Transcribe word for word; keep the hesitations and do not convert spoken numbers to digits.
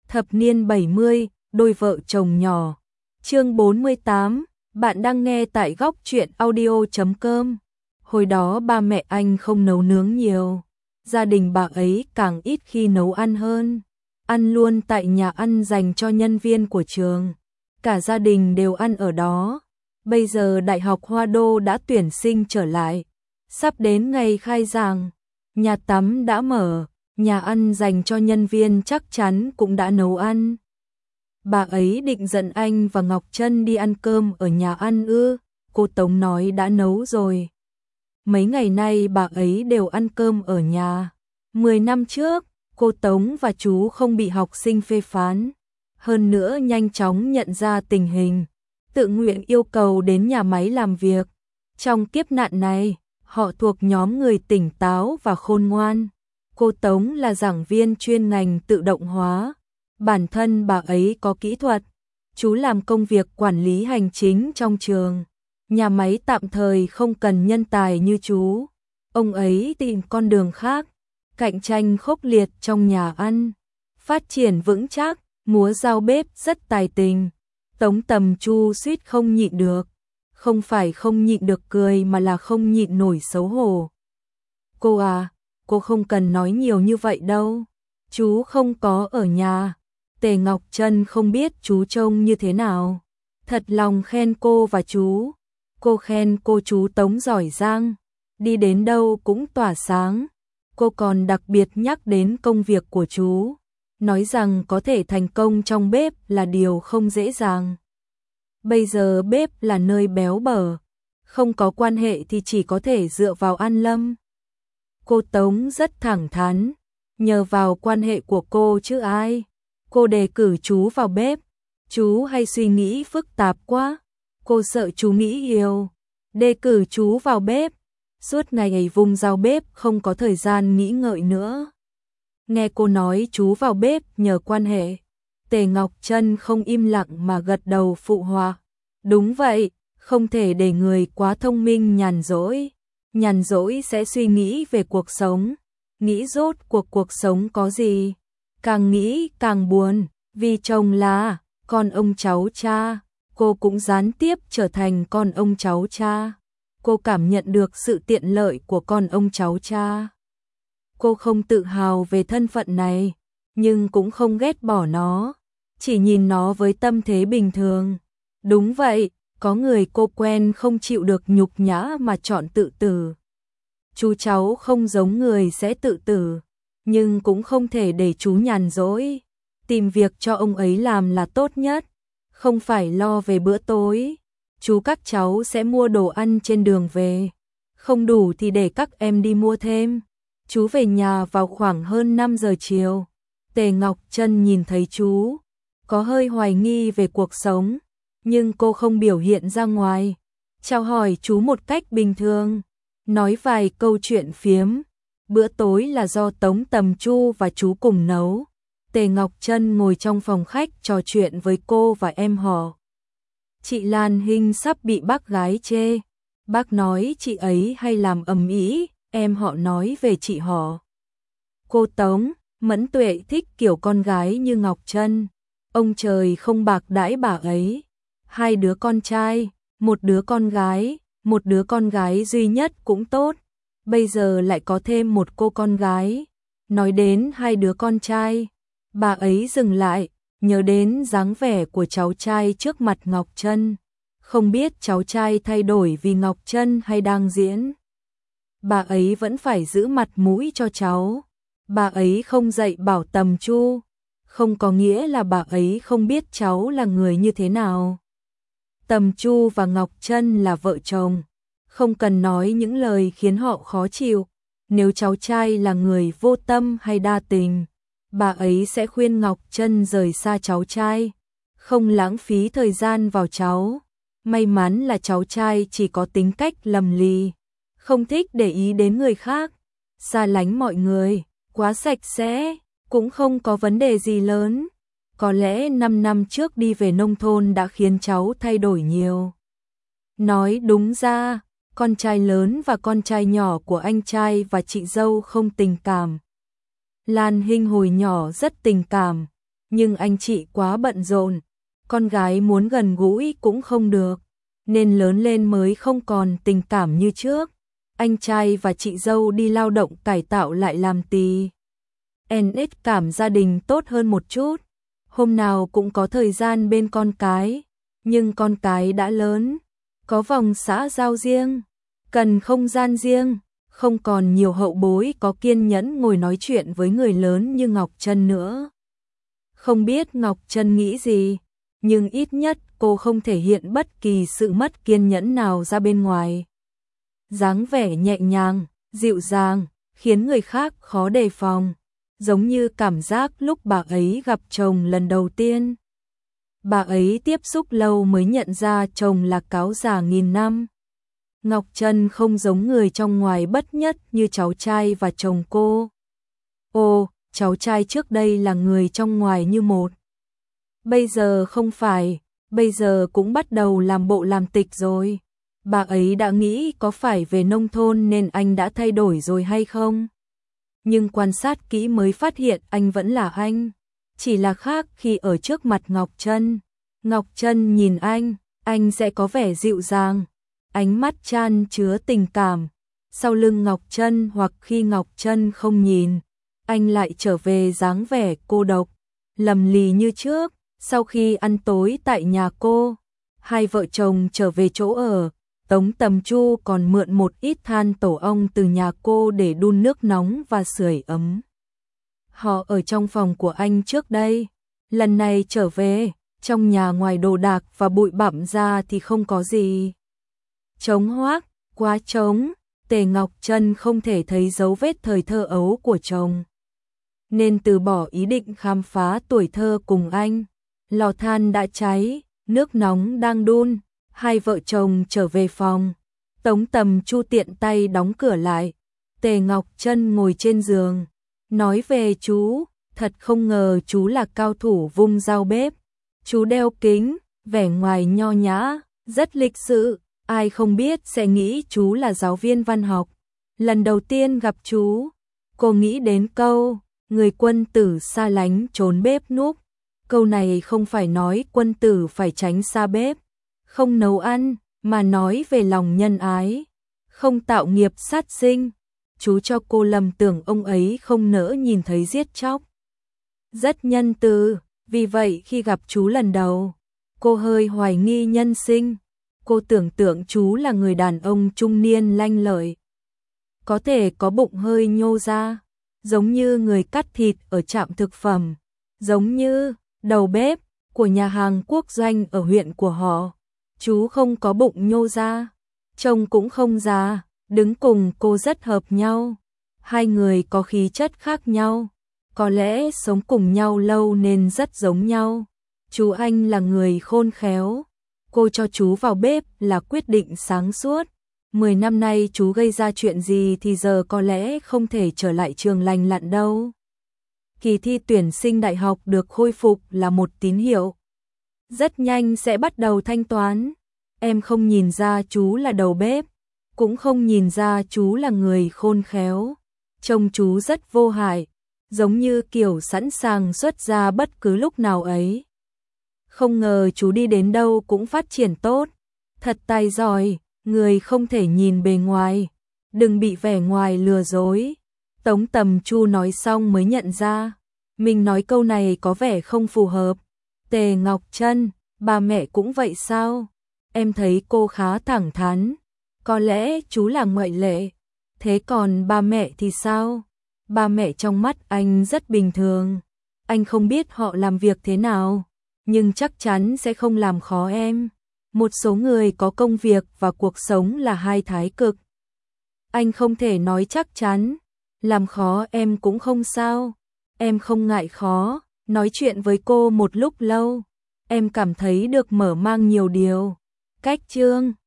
Thập niên bảy mươi, đôi vợ chồng nhỏ. Chương bốn mươi tám, bạn đang nghe tại góc truyện audio chấm com. Hồi đó ba mẹ anh không nấu nướng nhiều, gia đình bà ấy càng ít khi nấu ăn hơn, ăn luôn tại nhà ăn dành cho nhân viên của trường. Cả gia đình đều ăn ở đó. Bây giờ Đại học Hoa Đô đã tuyển sinh trở lại, sắp đến ngày khai giảng, nhà tắm đã mở, nhà ăn dành cho nhân viên chắc chắn cũng đã nấu ăn. Bà ấy định dẫn anh và Ngọc Trân đi ăn cơm ở nhà ăn ư? Cô Tống nói đã nấu rồi. Mấy ngày nay bà ấy đều ăn cơm ở nhà. Mười năm trước, cô Tống và chú không bị học sinh phê phán. Hơn nữa nhanh chóng nhận ra tình hình, tự nguyện yêu cầu đến nhà máy làm việc. Trong kiếp nạn này, họ thuộc nhóm người tỉnh táo và khôn ngoan. Cô Tống là giảng viên chuyên ngành tự động hóa. Bản thân bà ấy có kỹ thuật. Chú làm công việc quản lý hành chính trong trường. Nhà máy tạm thời không cần nhân tài như chú. Ông ấy tìm con đường khác. Cạnh tranh khốc liệt trong nhà ăn. Phát triển vững chắc, múa dao bếp rất tài tình. Tống Tầm Chu suýt không nhịn được. Không phải không nhịn được cười mà là không nhịn nổi xấu hổ. Cô à, cô không cần nói nhiều như vậy đâu. Chú không có ở nhà. Tề Ngọc Trân không biết chú trông như thế nào. Thật lòng khen cô và chú. Cô khen cô chú Tống giỏi giang. Đi đến đâu cũng tỏa sáng. Cô còn đặc biệt nhắc đến công việc của chú. Nói rằng có thể thành công trong bếp là điều không dễ dàng. Bây giờ bếp là nơi béo bở. Không có quan hệ thì chỉ có thể dựa vào An Lâm. Cô Tống rất thẳng thắn. Nhờ vào quan hệ của cô chứ ai. Cô đề cử chú vào bếp. Chú hay suy nghĩ phức tạp quá. Cô sợ chú nghĩ yêu. Đề cử chú vào bếp. Suốt ngày ấy vùng dao bếp không có thời gian nghĩ ngợi nữa. Nghe cô nói chú vào bếp nhờ quan hệ. Tề Ngọc Trân không im lặng mà gật đầu phụ họa. Đúng vậy, không thể để người quá thông minh nhàn rỗi. Nhàn rỗi sẽ suy nghĩ về cuộc sống. Nghĩ rốt cuộc cuộc sống có gì. Càng nghĩ càng buồn, vì chồng là con ông cháu cha. Cô cũng gián tiếp trở thành con ông cháu cha. Cô cảm nhận được sự tiện lợi của con ông cháu cha. Cô không tự hào về thân phận này, nhưng cũng không ghét bỏ nó. Chỉ nhìn nó với tâm thế bình thường. Đúng vậy, có người cô quen không chịu được nhục nhã mà chọn tự tử. Chú cháu không giống người sẽ tự tử, nhưng cũng không thể để chú nhàn rỗi. Tìm việc cho ông ấy làm là tốt nhất, không phải lo về bữa tối. Chú các cháu sẽ mua đồ ăn trên đường về. Không đủ thì để các em đi mua thêm. Chú về nhà vào khoảng hơn năm giờ chiều. Tề Ngọc Trân nhìn thấy chú, có hơi hoài nghi về cuộc sống, nhưng cô không biểu hiện ra ngoài. Chào hỏi chú một cách bình thường, nói vài câu chuyện phiếm. Bữa tối là do Tống Tầm Chu và chú cùng nấu. Tề Ngọc Trân ngồi trong phòng khách trò chuyện với cô và em họ. Chị Lan Hinh sắp bị bác gái chê. Bác nói chị ấy hay làm ầm ĩ, em họ nói về chị họ. Cô Tống, Mẫn Tuệ thích kiểu con gái như Ngọc Trân. Ông trời không bạc đãi bà ấy. Hai đứa con trai, một đứa con gái, một đứa con gái duy nhất cũng tốt. Bây giờ lại có thêm một cô con gái. Nói đến hai đứa con trai, bà ấy dừng lại, nhớ đến dáng vẻ của cháu trai trước mặt Ngọc Trân. Không biết cháu trai thay đổi vì Ngọc Trân hay đang diễn. Bà ấy vẫn phải giữ mặt mũi cho cháu. Bà ấy không dạy bảo Tầm Chu, không có nghĩa là bà ấy không biết cháu là người như thế nào. Tầm Chu và Ngọc Trân là vợ chồng, không cần nói những lời khiến họ khó chịu. Nếu cháu trai là người vô tâm hay đa tình, bà ấy sẽ khuyên Ngọc Trân rời xa cháu trai, không lãng phí thời gian vào cháu. May mắn là cháu trai chỉ có tính cách lầm lì, không thích để ý đến người khác, xa lánh mọi người, quá sạch sẽ, cũng không có vấn đề gì lớn. Có lẽ năm năm trước đi về nông thôn đã khiến cháu thay đổi nhiều. Nói đúng ra, con trai lớn và con trai nhỏ của anh trai và chị dâu không tình cảm. Lan Hinh hồi nhỏ rất tình cảm, nhưng anh chị quá bận rộn, con gái muốn gần gũi cũng không được, nên lớn lên mới không còn tình cảm như trước. Anh trai và chị dâu đi lao động cải tạo lại làm tí. en ích cảm gia đình tốt hơn một chút, hôm nào cũng có thời gian bên con cái, nhưng con cái đã lớn, có vòng xã giao riêng, cần không gian riêng, không còn nhiều hậu bối có kiên nhẫn ngồi nói chuyện với người lớn như Ngọc Trân nữa. Không biết Ngọc Trân nghĩ gì, nhưng ít nhất cô không thể hiện bất kỳ sự mất kiên nhẫn nào ra bên ngoài. Dáng vẻ nhẹ nhàng, dịu dàng, khiến người khác khó đề phòng, giống như cảm giác lúc bà ấy gặp chồng lần đầu tiên. Bà ấy tiếp xúc lâu mới nhận ra chồng là cáo già nghìn năm. Ngọc Trân không giống người trong ngoài bất nhất như cháu trai và chồng cô. Ồ, cháu trai trước đây là người trong ngoài như một. Bây giờ không phải, bây giờ cũng bắt đầu làm bộ làm tịch rồi. Bà ấy đã nghĩ có phải về nông thôn nên anh đã thay đổi rồi hay không? Nhưng quan sát kỹ mới phát hiện anh vẫn là anh. Chỉ là khác khi ở trước mặt Ngọc Trân. Ngọc Trân nhìn anh, anh sẽ có vẻ dịu dàng, ánh mắt chan chứa tình cảm. Sau lưng Ngọc Trân hoặc khi Ngọc Trân không nhìn, anh lại trở về dáng vẻ cô độc, lầm lì như trước. Sau khi ăn tối tại nhà cô, hai vợ chồng trở về chỗ ở, Tống Tầm Chu còn mượn một ít than tổ ong từ nhà cô để đun nước nóng và sưởi ấm. Họ ở trong phòng của anh trước đây, lần này trở về, trong nhà ngoài đồ đạc và bụi bặm ra thì không có gì. Trống hoác, quá trống, Tề Ngọc Trân không thể thấy dấu vết thời thơ ấu của chồng, nên từ bỏ ý định khám phá tuổi thơ cùng anh. Lò than đã cháy, nước nóng đang đun, hai vợ chồng trở về phòng. Tống Tầm Chu tiện tay đóng cửa lại. Tề Ngọc Trân ngồi trên giường, nói về chú, thật không ngờ chú là cao thủ vung dao bếp. Chú đeo kính, vẻ ngoài nho nhã, rất lịch sự, ai không biết sẽ nghĩ chú là giáo viên văn học. Lần đầu tiên gặp chú, cô nghĩ đến câu, người quân tử xa lánh trốn bếp núc. Câu này không phải nói quân tử phải tránh xa bếp, không nấu ăn, mà nói về lòng nhân ái, không tạo nghiệp sát sinh. Chú cho cô lầm tưởng ông ấy không nỡ nhìn thấy giết chóc. Rất nhân từ, vì vậy khi gặp chú lần đầu, cô hơi hoài nghi nhân sinh. Cô tưởng tượng chú là người đàn ông trung niên lanh lợi, có thể có bụng hơi nhô ra, giống như người cắt thịt ở trạm thực phẩm, giống như đầu bếp của nhà hàng quốc doanh ở huyện của họ. Chú không có bụng nhô ra, trông cũng không già, đứng cùng cô rất hợp nhau. Hai người có khí chất khác nhau, có lẽ sống cùng nhau lâu nên rất giống nhau. Chú anh là người khôn khéo, cô cho chú vào bếp là quyết định sáng suốt. Mười năm nay chú gây ra chuyện gì thì giờ có lẽ không thể trở lại trường lành lặn đâu. Kỳ thi tuyển sinh đại học được khôi phục là một tín hiệu. Rất nhanh sẽ bắt đầu thanh toán. Em không nhìn ra chú là đầu bếp, cũng không nhìn ra chú là người khôn khéo. Trông chú rất vô hại, giống như kiểu sẵn sàng xuất ra bất cứ lúc nào ấy. Không ngờ chú đi đến đâu cũng phát triển tốt, thật tài giỏi, người không thể nhìn bề ngoài, đừng bị vẻ ngoài lừa dối. Tống Tầm Chu nói xong mới nhận ra, mình nói câu này có vẻ không phù hợp. Tề Ngọc Trân, ba mẹ cũng vậy sao? Em thấy cô khá thẳng thắn, có lẽ chú là ngoại lệ. Thế còn ba mẹ thì sao? Ba mẹ trong mắt anh rất bình thường, anh không biết họ làm việc thế nào, nhưng chắc chắn sẽ không làm khó em. Một số người có công việc và cuộc sống là hai thái cực. Anh không thể nói chắc chắn, làm khó em cũng không sao. Em không ngại khó, nói chuyện với cô một lúc lâu, em cảm thấy được mở mang nhiều điều. Cách chương